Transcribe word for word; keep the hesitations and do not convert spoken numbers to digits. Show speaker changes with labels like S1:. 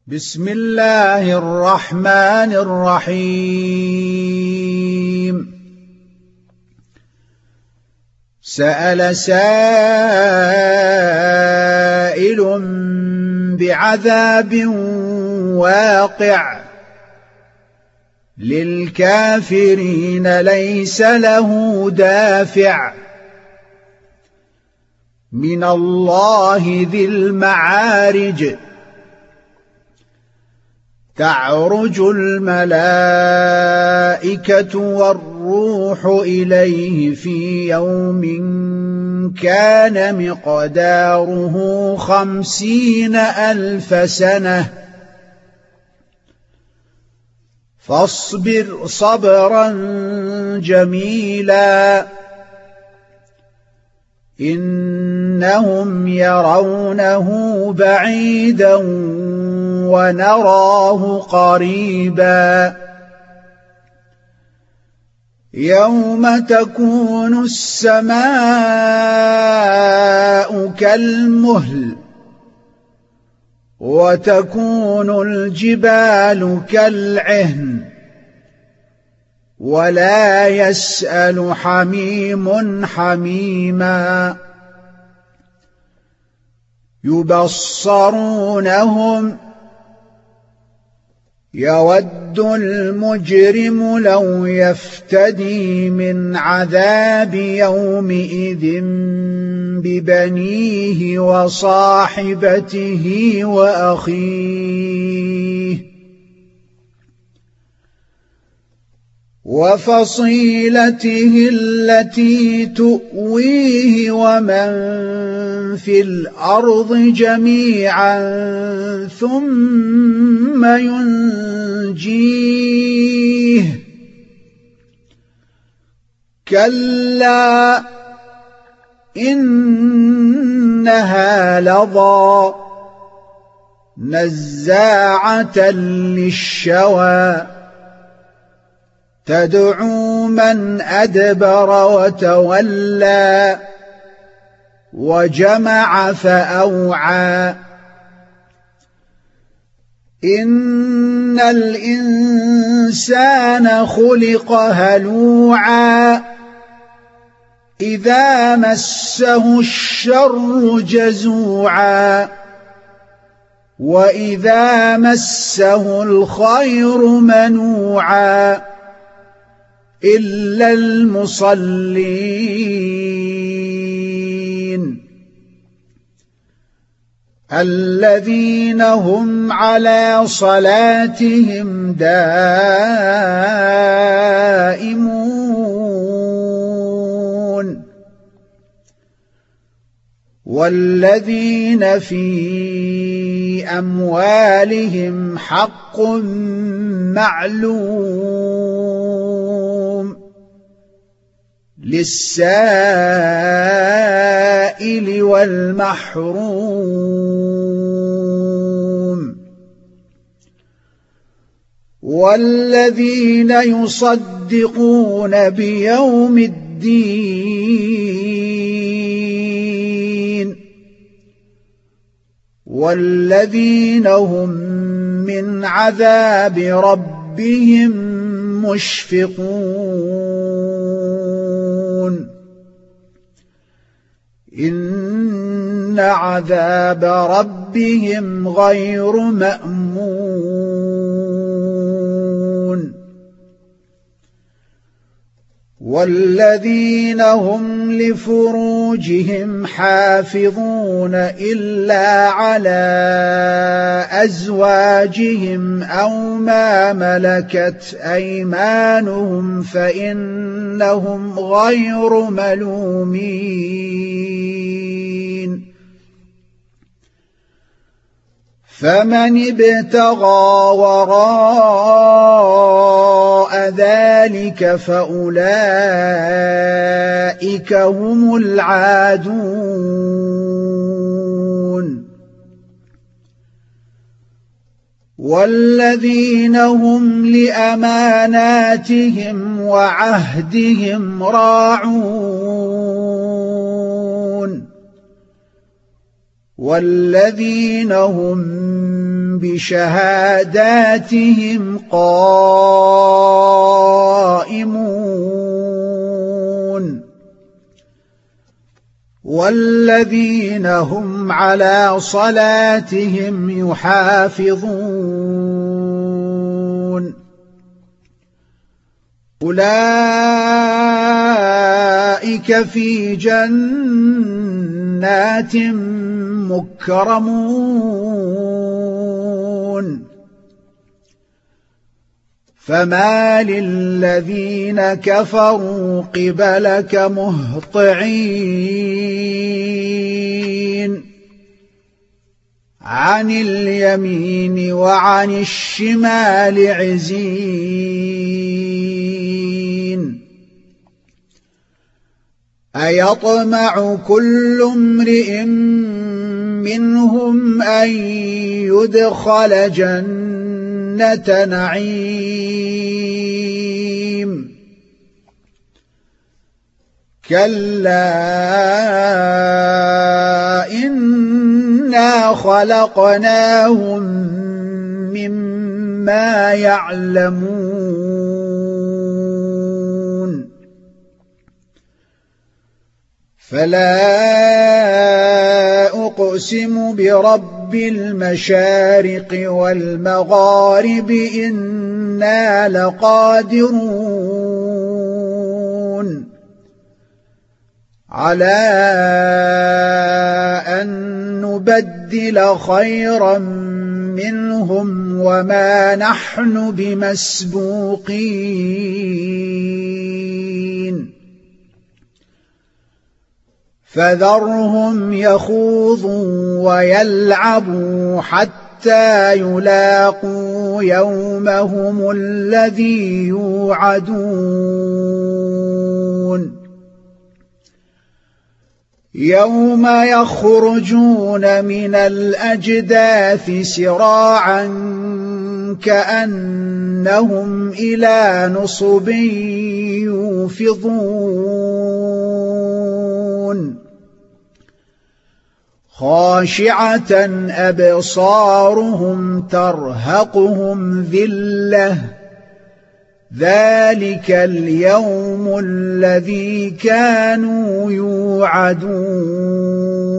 S1: بسم الله الرحمن الرحيم. سأل سائل بعذاب واقع للكافرين ليس له دافع من الله ذي المعارج. تعرج الملائكة والروح إليه في يوم كان مقداره خمسين ألف سنة فاصبر صبرا جميلا إنهم يرونه بعيدا ونراه قريبا يوم تكون السماء كالمهل وتكون الجبال كالعهن ولا يسأل حميم حميما يبصرونهم يود المجرم لو يفتدي من عذاب يومئذ ببنيه وصاحبته وأخيه وفصيلته التي تؤويه ومن في الأرض جميعا ثم ينجيه كلا إنها لظى نزاعة للشوى تدعو من أدبر وتولى وجمع فأوعى إن الإنسان خلق هلوعا إذا مسه الشر جزوعا وإذا مسه الخير منوعا إلا المصلين الذين هم على صلاتهم دائمون والذين في أموالهم حق معلوم للسائل والمحروم والذين يصدقون بيوم الدين والذين هم من عذاب ربهم مشفقون إن عذاب ربهم غير مأمون والذين هم لفروجهم حافظون إلا على أزواجهم أو ما ملكت أيمانهم فإنهم غير ملومين فمن ابتغى وراء ذلك فأولئك هم العادون والذين هم لأماناتهم وعهدهم راعون والذين هم بشهاداتهم قائمون والذين هم على صلاتهم يحافظون أولئك في جنات مكرمون فما للذين كفروا قبلك مهطعين عن اليمين وعن الشمال عزين أيطمع كل امرئ منهم أن يدخل جنة نعيم كلا إنا خلقناهم مما يعلمون فلا أقسم برب المشارق والمغارب إنا لقادرون على أن نبدل خيرا منهم وما نحن بمسبوقين فذرهم يخوضوا ويلعبوا حتى يلاقوا يومهم الذي يوعدون يوم يخرجون من الأجداث سراعا كأنهم إلى نصب يوفضون خاشعة أبصارهم ترهقهم ذلة ذلك اليوم الذي كانوا يوعدون